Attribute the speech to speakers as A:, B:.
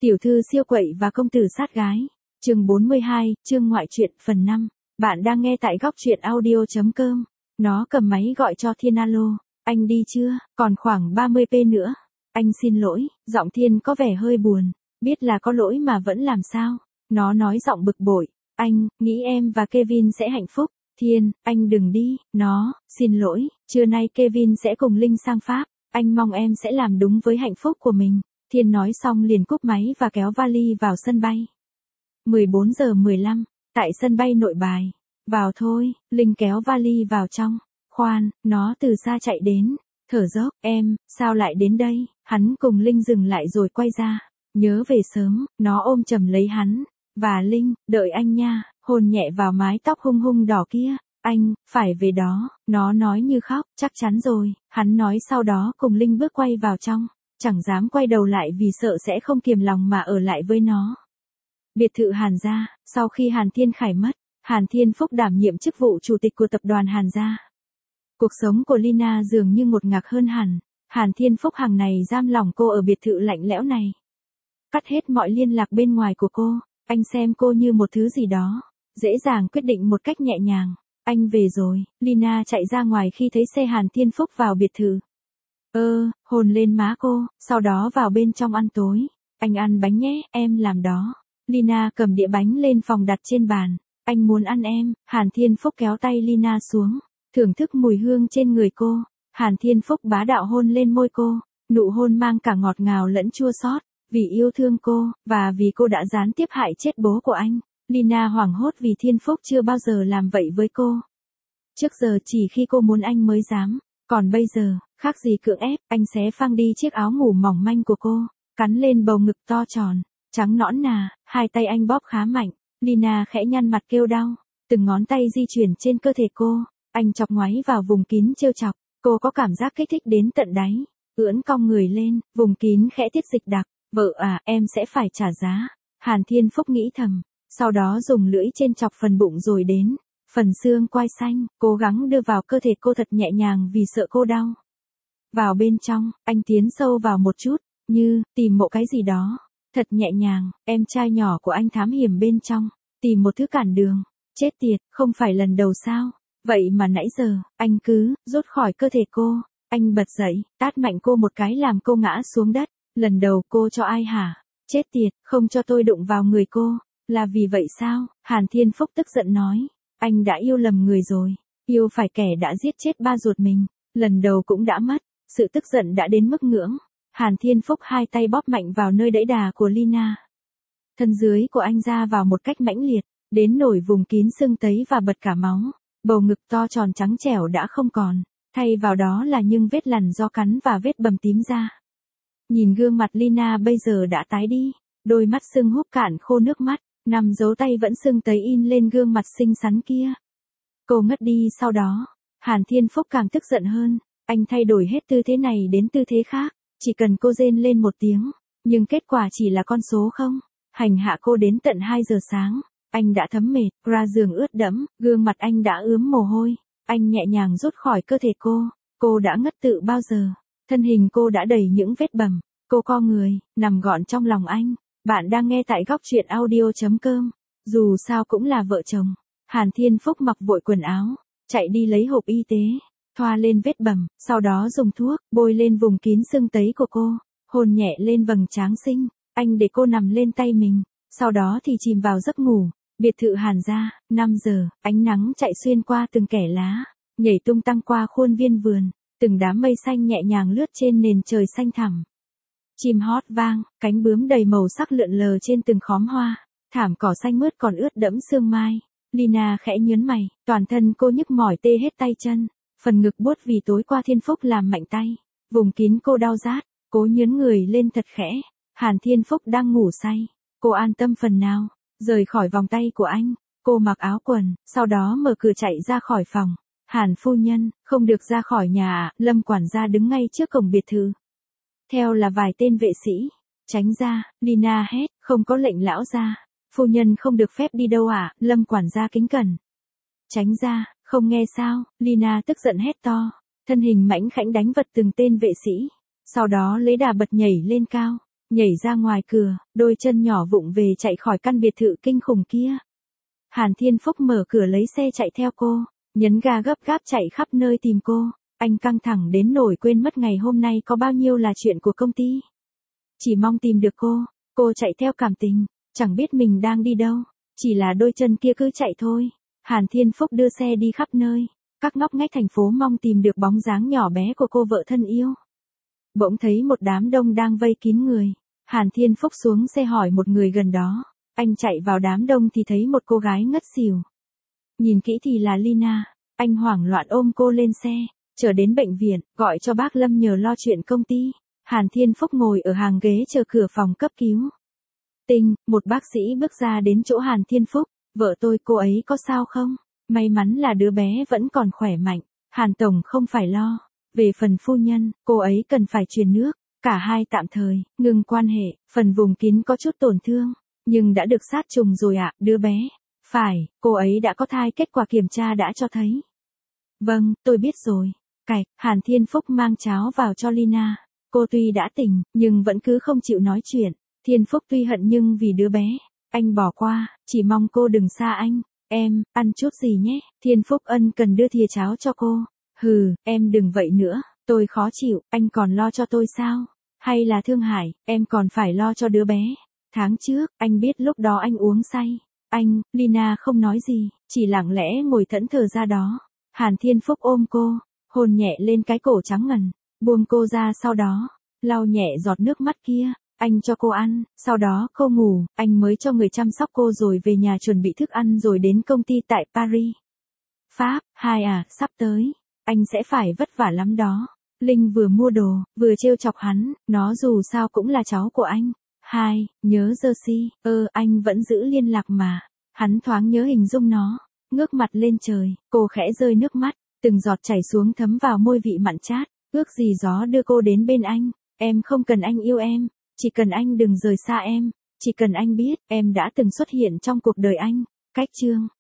A: Tiểu thư siêu quậy và công tử sát gái. Chương 42, chương ngoại truyện phần 5. Bạn đang nghe tại góc truyện audio.com. Nó cầm máy gọi cho Thiên. Alo, anh đi chưa? Còn khoảng 30p nữa. Anh xin lỗi, giọng Thiên có vẻ hơi buồn. Biết là có lỗi mà vẫn làm sao? Nó nói giọng bực bội. Anh, nghĩ em và Kevin sẽ hạnh phúc. Thiên, anh đừng đi. Nó, xin lỗi, trưa nay Kevin sẽ cùng Linh sang Pháp. Anh mong em sẽ làm đúng với hạnh phúc của mình. Thiên nói xong liền cúp máy và kéo vali vào sân bay. 14:15, tại sân bay Nội Bài. Vào thôi, Linh kéo vali vào trong. Khoan, nó từ xa chạy đến. Thở dốc, em, sao lại đến đây? Hắn cùng Linh dừng lại rồi quay ra. Nhớ về sớm, nó ôm chầm lấy hắn. Và Linh, đợi anh nha, hôn nhẹ vào mái tóc hung hung đỏ kia. Anh, phải về đó, nó nói như khóc, chắc chắn rồi. Hắn nói sau đó cùng Linh bước quay vào trong. Chẳng dám quay đầu lại vì sợ sẽ không kiềm lòng mà ở lại với nó. Biệt thự Hàn gia, sau khi Hàn Thiên Khải mất, Hàn Thiên Phúc đảm nhiệm chức vụ chủ tịch của tập đoàn Hàn gia. Cuộc sống của Lina dường như ngột ngạt hơn hẳn. Hàn Thiên Phúc hàng này giam lỏng cô ở biệt thự lạnh lẽo này. Cắt hết mọi liên lạc bên ngoài của cô, anh xem cô như một thứ gì đó, dễ dàng quyết định một cách nhẹ nhàng. Anh về rồi, Lina chạy ra ngoài khi thấy xe Hàn Thiên Phúc vào biệt thự. Hôn lên má cô, sau đó vào bên trong ăn tối. Anh ăn bánh nhé, em làm đó. Lina cầm đĩa bánh lên phòng đặt trên bàn. Anh muốn ăn em. Hàn Thiên Phúc kéo tay Lina xuống, thưởng thức mùi hương trên người cô. Hàn Thiên Phúc bá đạo hôn lên môi cô, nụ hôn mang cả ngọt ngào lẫn chua xót. Vì yêu thương cô, và vì cô đã gián tiếp hại chết bố của anh, Lina hoảng hốt vì Thiên Phúc chưa bao giờ làm vậy với cô. Trước giờ chỉ khi cô muốn anh mới dám, còn bây giờ, khác gì cưỡng ép. Anh xé phăng đi chiếc áo ngủ mỏng manh của cô, cắn lên bầu ngực to tròn, trắng nõn nà, hai tay anh bóp khá mạnh. Lina khẽ nhăn mặt kêu đau, từng ngón tay di chuyển trên cơ thể cô, anh chọc ngoáy vào vùng kín trêu chọc, cô có cảm giác kích thích đến tận đáy, ưỡn cong người lên, vùng kín khẽ tiết dịch đặc. Vợ à, em sẽ phải trả giá. Hàn Thiên Phúc nghĩ thầm, sau đó dùng lưỡi trên chọc phần bụng rồi đến phần xương quai xanh, cố gắng đưa vào cơ thể cô thật nhẹ nhàng vì sợ cô đau. Vào bên trong, anh tiến sâu vào một chút, như tìm một cái gì đó, thật nhẹ nhàng. Em trai nhỏ của anh thám hiểm bên trong, tìm một thứ cản đường. Chết tiệt, không phải lần đầu sao? Vậy mà nãy giờ, anh cứ rút khỏi cơ thể cô. Anh bật dậy, tát mạnh cô một cái làm cô ngã xuống đất. Lần đầu cô cho ai hả? Chết tiệt, không cho tôi đụng vào người cô. Là vì vậy sao? Hàn Thiên Phúc tức giận nói. Anh đã yêu lầm người rồi. Yêu phải kẻ đã giết chết ba ruột mình. Lần đầu cũng đã mất. Sự tức giận đã đến mức ngưỡng. Hàn Thiên Phúc hai tay bóp mạnh vào nơi đẫy đà của Lina. Thân dưới của anh ra vào một cách mãnh liệt, đến nổi vùng kín sưng tấy và bật cả máu. Bầu ngực to tròn trắng trẻo đã không còn. Thay vào đó là những vết lằn do cắn và vết bầm tím da. Nhìn gương mặt Lina bây giờ đã tái đi, đôi mắt sưng húp cạn khô nước mắt, nằm dấu tay vẫn sưng tấy in lên gương mặt xinh xắn kia. Cô ngất đi sau đó. Hàn Thiên Phúc càng tức giận hơn, anh thay đổi hết tư thế này đến tư thế khác, chỉ cần cô rên lên một tiếng, nhưng kết quả chỉ là con số không. Hành hạ cô đến tận 2 giờ sáng, anh đã thấm mệt, ra giường ướt đẫm, gương mặt anh đã ướm mồ hôi, anh nhẹ nhàng rút khỏi cơ thể cô đã ngất tự bao giờ. Thân hình cô đã đầy những vết bầm, cô co người, nằm gọn trong lòng anh. Bạn đang nghe tại góc truyện audio.com, dù sao cũng là vợ chồng. Hàn Thiên Phúc mặc vội quần áo, chạy đi lấy hộp y tế, thoa lên vết bầm, sau đó dùng thuốc, bôi lên vùng kín sưng tấy của cô, hôn nhẹ lên vầng trán xinh, anh để cô nằm lên tay mình, sau đó thì chìm vào giấc ngủ. Biệt thự Hàn gia, 5 giờ, ánh nắng chạy xuyên qua từng kẽ lá, nhảy tung tăng qua khuôn viên vườn. Từng đám mây xanh nhẹ nhàng lướt trên nền trời xanh thẳm. Chim hót vang, cánh bướm đầy màu sắc lượn lờ trên từng khóm hoa. Thảm cỏ xanh mướt còn ướt đẫm sương mai. Lina khẽ nhớn mày, toàn thân cô nhức mỏi tê hết tay chân. Phần ngực buốt vì tối qua Thiên Phúc làm mạnh tay. Vùng kín cô đau rát, cố nhớn người lên thật khẽ. Hàn Thiên Phúc đang ngủ say. Cô an tâm phần nào, rời khỏi vòng tay của anh. Cô mặc áo quần, sau đó mở cửa chạy ra khỏi phòng. Hàn phu nhân, không được ra khỏi nhà à? Lâm quản gia đứng ngay trước cổng biệt thự. Theo là vài tên vệ sĩ. Tránh ra, Lina hét, không có lệnh lão gia. Phu nhân không được phép đi đâu à? Lâm quản gia kính cẩn. Tránh ra, không nghe sao? Lina tức giận hét to. Thân hình mãnh khảnh đánh vật từng tên vệ sĩ. Sau đó lấy đà bật nhảy lên cao. nhảy ra ngoài cửa, đôi chân nhỏ vụng về chạy khỏi căn biệt thự kinh khủng kia. Hàn Thiên Phúc mở cửa lấy xe chạy theo cô, nhấn ga gấp gáp chạy khắp nơi tìm cô. Anh căng thẳng đến nỗi quên mất ngày hôm nay có bao nhiêu là chuyện của công ty. Chỉ mong tìm được cô chạy theo cảm tình, chẳng biết mình đang đi đâu, chỉ là đôi chân kia cứ chạy thôi. Hàn Thiên Phúc đưa xe đi khắp nơi, các ngóc ngách thành phố mong tìm được bóng dáng nhỏ bé của cô vợ thân yêu. Bỗng thấy một đám đông đang vây kín người. Hàn Thiên Phúc xuống xe hỏi một người gần đó. Anh chạy vào đám đông thì thấy một cô gái ngất xỉu. Nhìn kỹ thì là Lina. Anh hoảng loạn ôm cô lên xe, chở đến bệnh viện, gọi cho bác Lâm nhờ lo chuyện công ty. Hàn Thiên Phúc ngồi ở hàng ghế chờ cửa phòng cấp cứu. Một bác sĩ bước ra đến chỗ Hàn Thiên Phúc. Vợ tôi, cô ấy có sao không? May mắn là đứa bé vẫn còn khỏe mạnh. Hàn Tổng không phải lo. Về phần phu nhân, cô ấy cần phải truyền nước. Cả hai tạm thời ngừng quan hệ, phần vùng kín có chút tổn thương, nhưng đã được sát trùng rồi ạ. Đứa bé, phải, cô ấy đã có thai, kết quả kiểm tra đã cho thấy. Vâng, tôi biết rồi. Hàn Thiên Phúc mang cháo vào cho Lina. Cô tuy đã tỉnh, nhưng vẫn cứ không chịu nói chuyện. Thiên Phúc tuy hận nhưng vì đứa bé, anh bỏ qua, chỉ mong cô đừng xa anh. Em, ăn chút gì nhé. Thiên Phúc ân cần đưa thìa cháo cho cô. Hừ, em đừng vậy nữa, tôi khó chịu, anh còn lo cho tôi sao? Hay là Thương Hải, em còn phải lo cho đứa bé. Tháng trước, anh biết lúc đó anh uống say. Lina không nói gì, chỉ lặng lẽ ngồi thẫn thờ ra đó. Hàn Thiên Phúc ôm cô, hôn nhẹ lên cái cổ trắng ngần, buông cô ra, sau đó lau nhẹ giọt nước mắt kia. Anh cho cô ăn, sau đó cô ngủ, anh mới cho người chăm sóc cô rồi về nhà chuẩn bị thức ăn rồi đến công ty tại Paris. Pháp, sắp tới, anh sẽ phải vất vả lắm đó. Linh vừa mua đồ, vừa trêu chọc hắn, nó dù sao cũng là cháu của anh. Nhớ Jersey, anh vẫn giữ liên lạc mà. Hắn thoáng nhớ hình dung nó, ngước mặt lên trời, cô khẽ rơi nước mắt, từng giọt chảy xuống thấm vào môi vị mặn chát, ước gì gió đưa cô đến bên anh. Em không cần anh yêu em, chỉ cần anh đừng rời xa em, chỉ cần anh biết, em đã từng xuất hiện trong cuộc đời anh. Cách chương